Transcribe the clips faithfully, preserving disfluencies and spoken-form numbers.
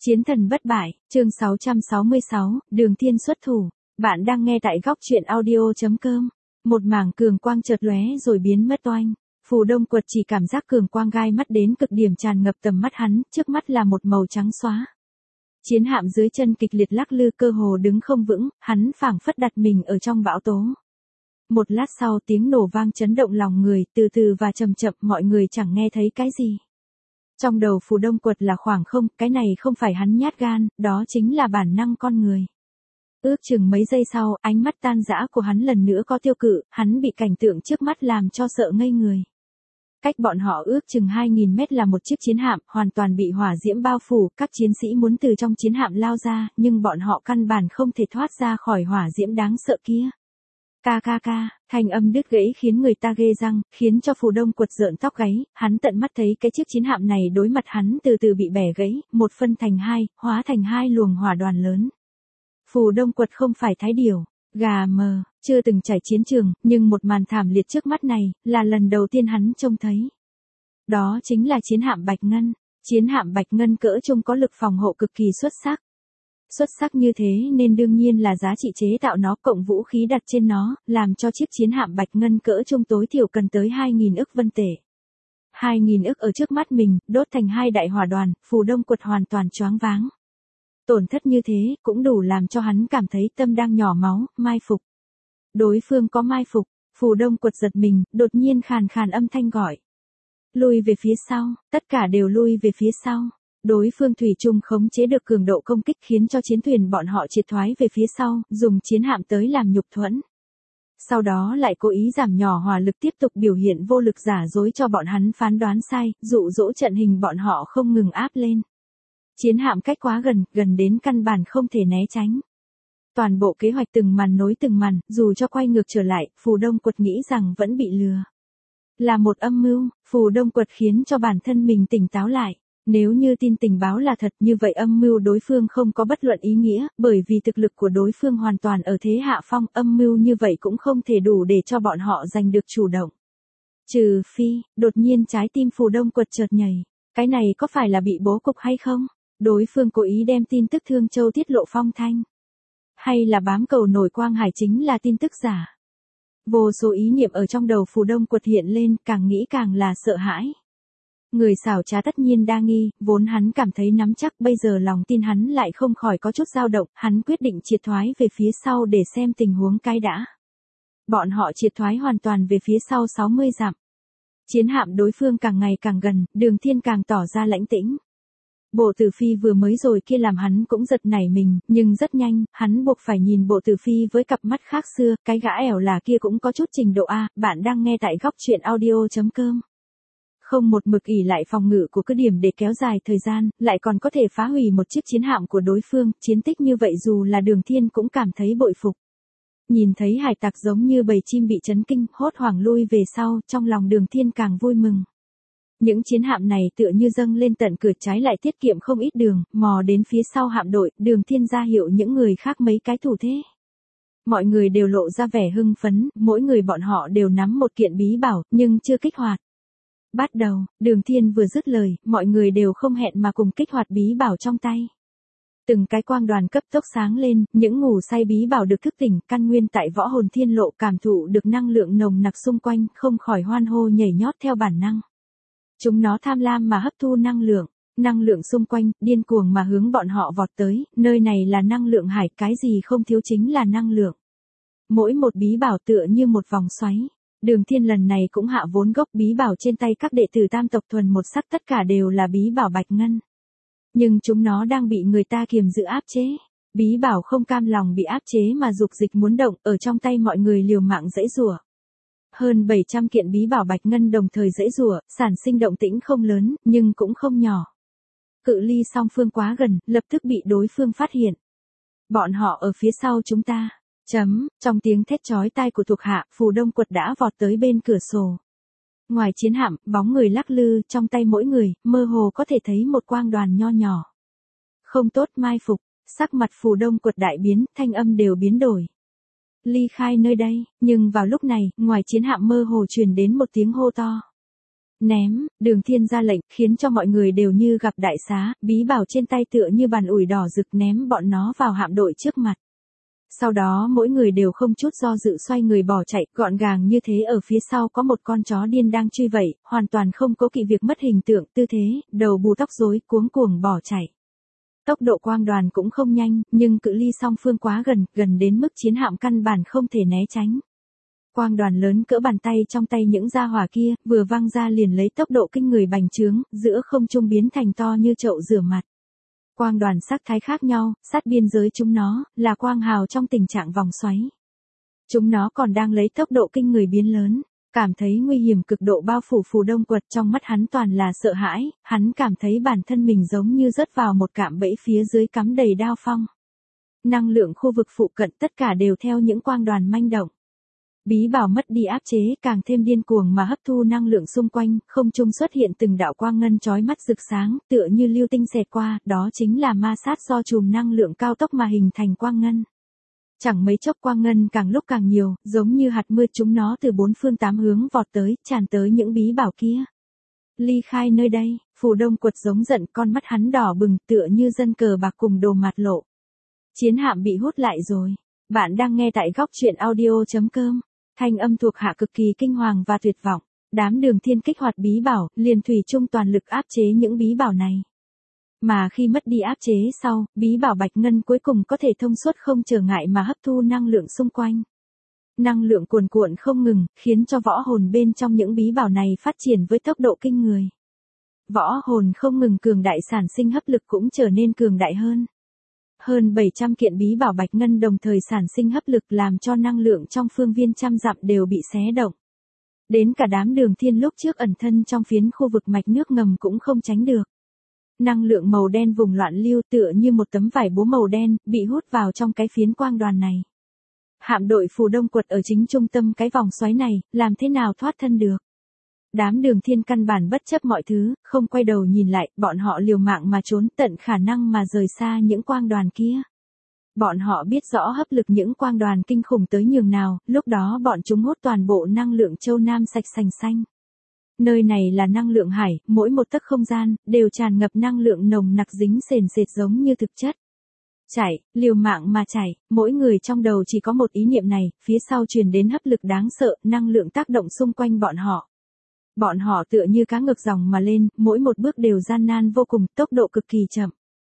Chiến thần bất bại, chương sáu trăm sáu mươi sáu, Đường Thiên xuất thủ. Bạn đang nghe tại góc truyện audio chấm com. Một mảng cường quang chợt lóe rồi biến mất oanh. Phù Đông Quật chỉ cảm giác cường quang gai mắt đến cực điểm tràn ngập tầm mắt hắn, trước mắt là một màu trắng xóa. Chiến hạm dưới chân kịch liệt lắc lư, cơ hồ đứng không vững, hắn phảng phất đặt mình ở trong bão tố. Một lát sau tiếng nổ vang chấn động lòng người, từ từ và chậm chậm, mọi người chẳng nghe thấy cái gì. Trong đầu Phù Đông Quật là khoảng không, cái này không phải hắn nhát gan, đó chính là bản năng con người. Ước chừng mấy giây sau, ánh mắt tan rã của hắn lần nữa có tiêu cự, hắn bị cảnh tượng trước mắt làm cho sợ ngây người. Cách bọn họ ước chừng hai nghìn mét là một chiếc chiến hạm, hoàn toàn bị hỏa diễm bao phủ, các chiến sĩ muốn từ trong chiến hạm lao ra, nhưng bọn họ căn bản không thể thoát ra khỏi hỏa diễm đáng sợ kia. Ca ca ca, thanh âm đứt gãy khiến người ta ghê răng, khiến cho Phù Đông Quật rợn tóc gáy, hắn tận mắt thấy cái chiếc chiến hạm này đối mặt hắn từ từ bị bẻ gãy, một phân thành hai, hóa thành hai luồng hỏa đoàn lớn. Phù Đông Quật không phải thái điểu, gà mờ, chưa từng trải chiến trường, nhưng một màn thảm liệt trước mắt này, là lần đầu tiên hắn trông thấy. Đó chính là chiến hạm Bạch Ngân, chiến hạm Bạch Ngân cỡ trung có lực phòng hộ cực kỳ xuất sắc. Xuất sắc như thế nên đương nhiên là giá trị chế tạo nó cộng vũ khí đặt trên nó, làm cho chiếc chiến hạm Bạch Ngân cỡ trung tối thiểu cần tới hai nghìn ức vân tệ. hai nghìn ức ở trước mắt mình, đốt thành hai đại hỏa đoàn, Phù Đông Quật hoàn toàn choáng váng. Tổn thất như thế, cũng đủ làm cho hắn cảm thấy tâm đang nhỏ máu, mai phục. Đối phương có mai phục, Phù Đông Quật giật mình, đột nhiên khàn khàn âm thanh gọi. Lui về phía sau, tất cả đều lui về phía sau. Đối phương thủy chung khống chế được cường độ công kích khiến cho chiến thuyền bọn họ triệt thoái về phía sau, dùng chiến hạm tới làm nhục thuẫn. Sau đó lại cố ý giảm nhỏ hỏa lực tiếp tục biểu hiện vô lực giả dối cho bọn hắn phán đoán sai, dụ dỗ trận hình bọn họ không ngừng áp lên. Chiến hạm cách quá gần, gần đến căn bản không thể né tránh. Toàn bộ kế hoạch từng màn nối từng màn, dù cho quay ngược trở lại, Phù Đông Quật nghĩ rằng vẫn bị lừa. Là một âm mưu, Phù Đông Quật khiến cho bản thân mình tỉnh táo lại. Nếu như tin tình báo là thật, như vậy âm mưu đối phương không có bất luận ý nghĩa, bởi vì thực lực của đối phương hoàn toàn ở thế hạ phong, âm mưu như vậy cũng không thể đủ để cho bọn họ giành được chủ động. Trừ phi, đột nhiên trái tim Phù Đông Quật chợt nhảy, cái này có phải là bị bố cục hay không? Đối phương cố ý đem tin tức Thương Châu tiết lộ phong thanh. Hay là bám cầu nổi Quang Hải chính là tin tức giả? Vô số ý niệm ở trong đầu Phù Đông Quật hiện lên, càng nghĩ càng là sợ hãi. Người xảo trá tất nhiên đa nghi, vốn hắn cảm thấy nắm chắc, bây giờ lòng tin hắn lại không khỏi có chút dao động, hắn quyết định triệt thoái về phía sau để xem tình huống cái đã. Bọn họ triệt thoái hoàn toàn về phía sau sáu mươi dặm. Chiến hạm đối phương càng ngày càng gần, Đường Thiên càng tỏ ra lãnh tĩnh. Bộ Tử Phi vừa mới rồi kia làm hắn cũng giật nảy mình, nhưng rất nhanh, hắn buộc phải nhìn Bộ Tử Phi với cặp mắt khác xưa, cái gã ẻo là kia cũng có chút trình độ A, bạn đang nghe tại góc truyện audio chấm com. Không một mực ỷ lại phòng ngự của cứ điểm để kéo dài thời gian, lại còn có thể phá hủy một chiếc chiến hạm của đối phương, chiến tích như vậy dù là Đường Thiên cũng cảm thấy bội phục. Nhìn thấy hải tặc giống như bầy chim bị chấn kinh, hốt hoảng lui về sau, trong lòng Đường Thiên càng vui mừng. Những chiến hạm này tựa như dâng lên tận cửa, trái lại tiết kiệm không ít đường, mò đến phía sau hạm đội, Đường Thiên ra hiệu những người khác mấy cái thủ thế. Mọi người đều lộ ra vẻ hưng phấn, mỗi người bọn họ đều nắm một kiện bí bảo, nhưng chưa kích hoạt. Bắt đầu, Đường Thiên vừa dứt lời, mọi người đều không hẹn mà cùng kích hoạt bí bảo trong tay. Từng cái quang đoàn cấp tốc sáng lên, những ngủ say bí bảo được thức tỉnh, căn nguyên tại Võ Hồn Thiên Lộ cảm thụ được năng lượng nồng nặc xung quanh, không khỏi hoan hô nhảy nhót theo bản năng. Chúng nó tham lam mà hấp thu năng lượng, năng lượng xung quanh, điên cuồng mà hướng bọn họ vọt tới, nơi này là năng lượng hải, cái gì không thiếu chính là năng lượng. Mỗi một bí bảo tựa như một vòng xoáy. Đường Thiên lần này cũng hạ vốn gốc bí bảo trên tay các đệ tử tam tộc thuần một sắc, tất cả đều là bí bảo Bạch Ngân. Nhưng chúng nó đang bị người ta kiềm giữ áp chế. Bí bảo không cam lòng bị áp chế mà dục dịch muốn động, ở trong tay mọi người liều mạng giãy giụa. Hơn bảy trăm kiện bí bảo Bạch Ngân đồng thời giãy giụa, sản sinh động tĩnh không lớn, nhưng cũng không nhỏ. Cự ly song phương quá gần, lập tức bị đối phương phát hiện. Bọn họ ở phía sau chúng ta. Chấm, trong tiếng thét chói tai của thuộc hạ, Phù Đông Quật đã vọt tới bên cửa sổ. Ngoài chiến hạm, bóng người lắc lư, trong tay mỗi người, mơ hồ có thể thấy một quang đoàn nho nhỏ. Không tốt, mai phục, sắc mặt Phù Đông Quật đại biến, thanh âm đều biến đổi. Ly khai nơi đây, nhưng vào lúc này, ngoài chiến hạm mơ hồ truyền đến một tiếng hô to. Ném, Đường Thiên ra lệnh, khiến cho mọi người đều như gặp đại xá, bí bảo trên tay tựa như bàn ủi đỏ rực ném bọn nó vào hạm đội trước mặt. Sau đó mỗi người đều không chút do dự xoay người bỏ chạy, gọn gàng như thế. Ở phía sau có một con chó điên đang truy vẩy, hoàn toàn không có kỵ việc mất hình tượng, tư thế, đầu bù tóc rối, cuống cuồng bỏ chạy. Tốc độ quang đoàn cũng không nhanh, nhưng cự ly song phương quá gần, gần đến mức chiến hạm căn bản không thể né tránh. Quang đoàn lớn cỡ bàn tay trong tay những gia hỏa kia, vừa văng ra liền lấy tốc độ kinh người bành trướng, giữa không trung biến thành to như chậu rửa mặt. Quang đoàn sắc thái khác nhau, sát biên giới chúng nó, là quang hào trong tình trạng vòng xoáy. Chúng nó còn đang lấy tốc độ kinh người biến lớn, cảm thấy nguy hiểm cực độ bao phủ Phù Đông Quật, trong mắt hắn toàn là sợ hãi, hắn cảm thấy bản thân mình giống như rớt vào một cạm bẫy phía dưới cắm đầy đao phong. Năng lượng khu vực phụ cận tất cả đều theo những quang đoàn manh động. Bí bảo mất đi áp chế, càng thêm điên cuồng mà hấp thu năng lượng xung quanh, không trung xuất hiện từng đạo quang ngân chói mắt rực sáng, tựa như lưu tinh xẹt qua, đó chính là ma sát do chùm năng lượng cao tốc mà hình thành quang ngân. Chẳng mấy chốc quang ngân càng lúc càng nhiều, giống như hạt mưa, chúng nó từ bốn phương tám hướng vọt tới, tràn tới những bí bảo kia. Ly khai nơi đây, Phù Đông Quật giống giận, con mắt hắn đỏ bừng, tựa như dân cờ bạc cùng đồ mạt lộ. Chiến hạm bị hút lại rồi. Bạn đang nghe tại góc truyện audio chấm com. Thanh âm thuộc hạ cực kỳ kinh hoàng và tuyệt vọng. Đám Đường Thiên kích hoạt bí bảo, liền thủy chung toàn lực áp chế những bí bảo này. Mà khi mất đi áp chế sau, bí bảo bạch ngân cuối cùng có thể thông suốt không trở ngại mà hấp thu năng lượng xung quanh. Năng lượng cuồn cuộn không ngừng, khiến cho võ hồn bên trong những bí bảo này phát triển với tốc độ kinh người. Võ hồn không ngừng cường đại, sản sinh hấp lực cũng trở nên cường đại hơn. Hơn bảy trăm kiện bí bảo bạch ngân đồng thời sản sinh hấp lực, làm cho năng lượng trong phương viên trăm dặm đều bị xé động. Đến cả đám Đường Thiên lúc trước ẩn thân trong phiến khu vực mạch nước ngầm cũng không tránh được. Năng lượng màu đen vùng loạn lưu tựa như một tấm vải bố màu đen, bị hút vào trong cái phiến quang đoàn này. Hạm đội Phù Đông Quật ở chính trung tâm cái vòng xoáy này, làm thế nào thoát thân được? Đám Đường Thiên căn bản bất chấp mọi thứ, không quay đầu nhìn lại, bọn họ liều mạng mà trốn, tận khả năng mà rời xa những quang đoàn kia. Bọn họ biết rõ hấp lực những quang đoàn kinh khủng tới nhường nào, lúc đó bọn chúng hút toàn bộ năng lượng châu Nam sạch sành xanh. Nơi này là năng lượng hải, mỗi một tấc không gian, đều tràn ngập năng lượng nồng nặc dính sền sệt giống như thực chất. Chạy, liều mạng mà chạy, mỗi người trong đầu chỉ có một ý niệm này, phía sau truyền đến hấp lực đáng sợ, năng lượng tác động xung quanh bọn họ. Bọn họ tựa như cá ngược dòng mà lên, mỗi một bước đều gian nan vô cùng, tốc độ cực kỳ chậm.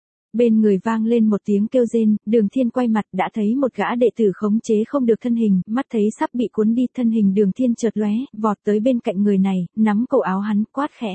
Bên người vang lên một tiếng kêu rên, Đường Thiên quay mặt đã thấy một gã đệ tử khống chế không được thân hình, mắt thấy sắp bị cuốn đi, thân hình Đường Thiên chợt lóe, vọt tới bên cạnh người này, nắm cổ áo hắn, quát khẽ.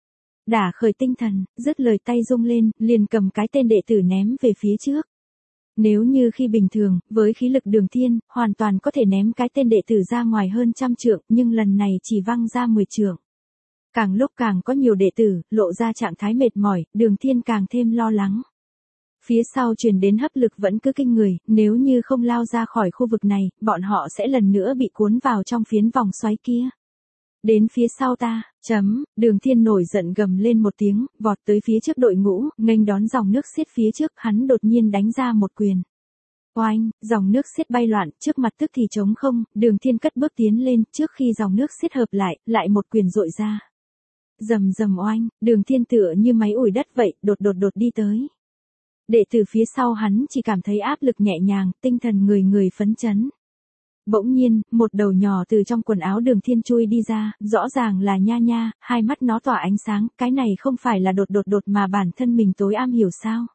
Đả khởi tinh thần, dứt lời tay rung lên, liền cầm cái tên đệ tử ném về phía trước. Nếu như khi bình thường, với khí lực Đường Thiên, hoàn toàn có thể ném cái tên đệ tử ra ngoài hơn trăm trượng, nhưng lần này chỉ văng ra mười trượng. Càng lúc càng có nhiều đệ tử, lộ ra trạng thái mệt mỏi, Đường Thiên càng thêm lo lắng. Phía sau truyền đến hấp lực vẫn cứ kinh người, nếu như không lao ra khỏi khu vực này, bọn họ sẽ lần nữa bị cuốn vào trong phiến vòng xoáy kia. Đến phía sau ta, chấm, Đường Thiên nổi giận gầm lên một tiếng, vọt tới phía trước đội ngũ, nghênh đón dòng nước xiết phía trước, hắn đột nhiên đánh ra một quyền. Oanh, dòng nước xiết bay loạn, trước mặt tức thì trống không, Đường Thiên cất bước tiến lên, trước khi dòng nước xiết hợp lại, lại một quyền dội ra. Rầm rầm oanh, Đường Thiên tựa như máy ủi đất vậy, đột đột đột đi tới. Đệ tử phía sau hắn chỉ cảm thấy áp lực nhẹ nhàng, tinh thần người người phấn chấn. Bỗng nhiên, một đầu nhỏ từ trong quần áo Đường Thiên chui đi ra, rõ ràng là Nha Nha, hai mắt nó tỏa ánh sáng, cái này không phải là đột đột đột mà bản thân mình tối am hiểu sao?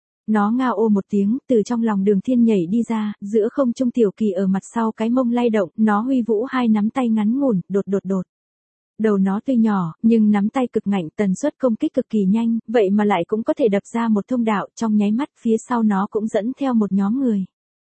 Nó ngao ô một tiếng, từ trong lòng Đường Thiên nhảy đi ra, giữa không trung Tiểu Kỳ ở mặt sau cái mông lay động, nó huy vũ hai nắm tay ngắn ngủn, đột đột đột. Đầu nó tuy nhỏ, nhưng nắm tay cực ngạnh, tần suất công kích cực kỳ nhanh, vậy mà lại cũng có thể đập ra một thông đạo, trong nháy mắt phía sau nó cũng dẫn theo một nhóm người.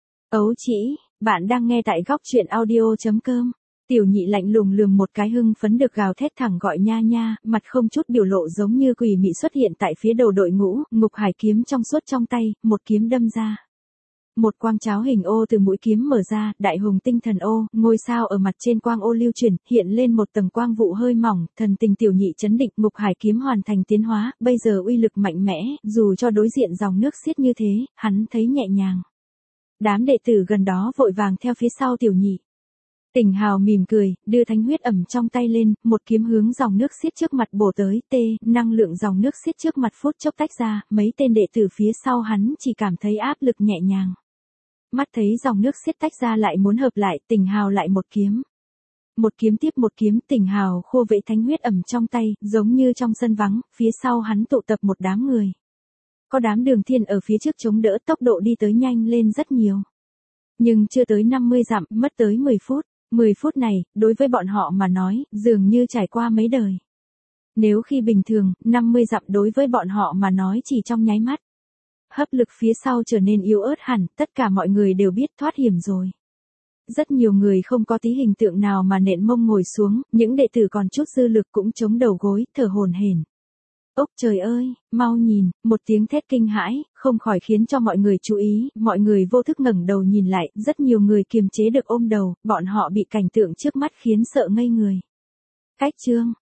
Ấu chỉ, bạn đang nghe tại góc truyện audio chấm com. Tiểu Nhị lạnh lùng lườm một cái, hưng phấn được gào thét thẳng gọi Nha Nha, mặt không chút biểu lộ giống như quỷ mị xuất hiện tại phía đầu đội ngũ, ngục hải kiếm trong suốt trong tay, một kiếm đâm ra. Một quang cháo hình ô từ mũi kiếm mở ra, đại hùng tinh thần ô, ngôi sao ở mặt trên quang ô lưu chuyển, hiện lên một tầng quang vụ hơi mỏng, thần tình Tiểu Nhị chấn định, ngục hải kiếm hoàn thành tiến hóa, bây giờ uy lực mạnh mẽ, dù cho đối diện dòng nước xiết như thế, hắn thấy nhẹ nhàng. Đám đệ tử gần đó vội vàng theo phía sau Tiểu Nhị. Tỉnh Hào mỉm cười, đưa thánh huyết ẩm trong tay lên, một kiếm hướng dòng nước xiết trước mặt bổ tới, tê, năng lượng dòng nước xiết trước mặt phút chốc tách ra, mấy tên đệ tử phía sau hắn chỉ cảm thấy áp lực nhẹ nhàng. Mắt thấy dòng nước xiết tách ra lại muốn hợp lại, Tỉnh Hào lại một kiếm. Một kiếm tiếp một kiếm, Tỉnh Hào khô vẫy thánh huyết ẩm trong tay, giống như trong sân vắng, phía sau hắn tụ tập một đám người. Có đám Đường Thiên ở phía trước chống đỡ, tốc độ đi tới nhanh lên rất nhiều. Nhưng chưa tới năm mươi dặm, mất tới mười phút. mười phút này, đối với bọn họ mà nói, dường như trải qua mấy đời. Nếu khi bình thường, năm mươi dặm đối với bọn họ mà nói chỉ trong nháy mắt. Hấp lực phía sau trở nên yếu ớt hẳn, tất cả mọi người đều biết thoát hiểm rồi. Rất nhiều người không có tí hình tượng nào mà nện mông ngồi xuống, những đệ tử còn chút dư lực cũng chống đầu gối, thở hổn hển. Ốc trời ơi, mau nhìn, một tiếng thét kinh hãi, không khỏi khiến cho mọi người chú ý, mọi người vô thức ngẩng đầu nhìn lại, rất nhiều người kiềm chế được ôm đầu, bọn họ bị cảnh tượng trước mắt khiến sợ ngây người. Cách chương,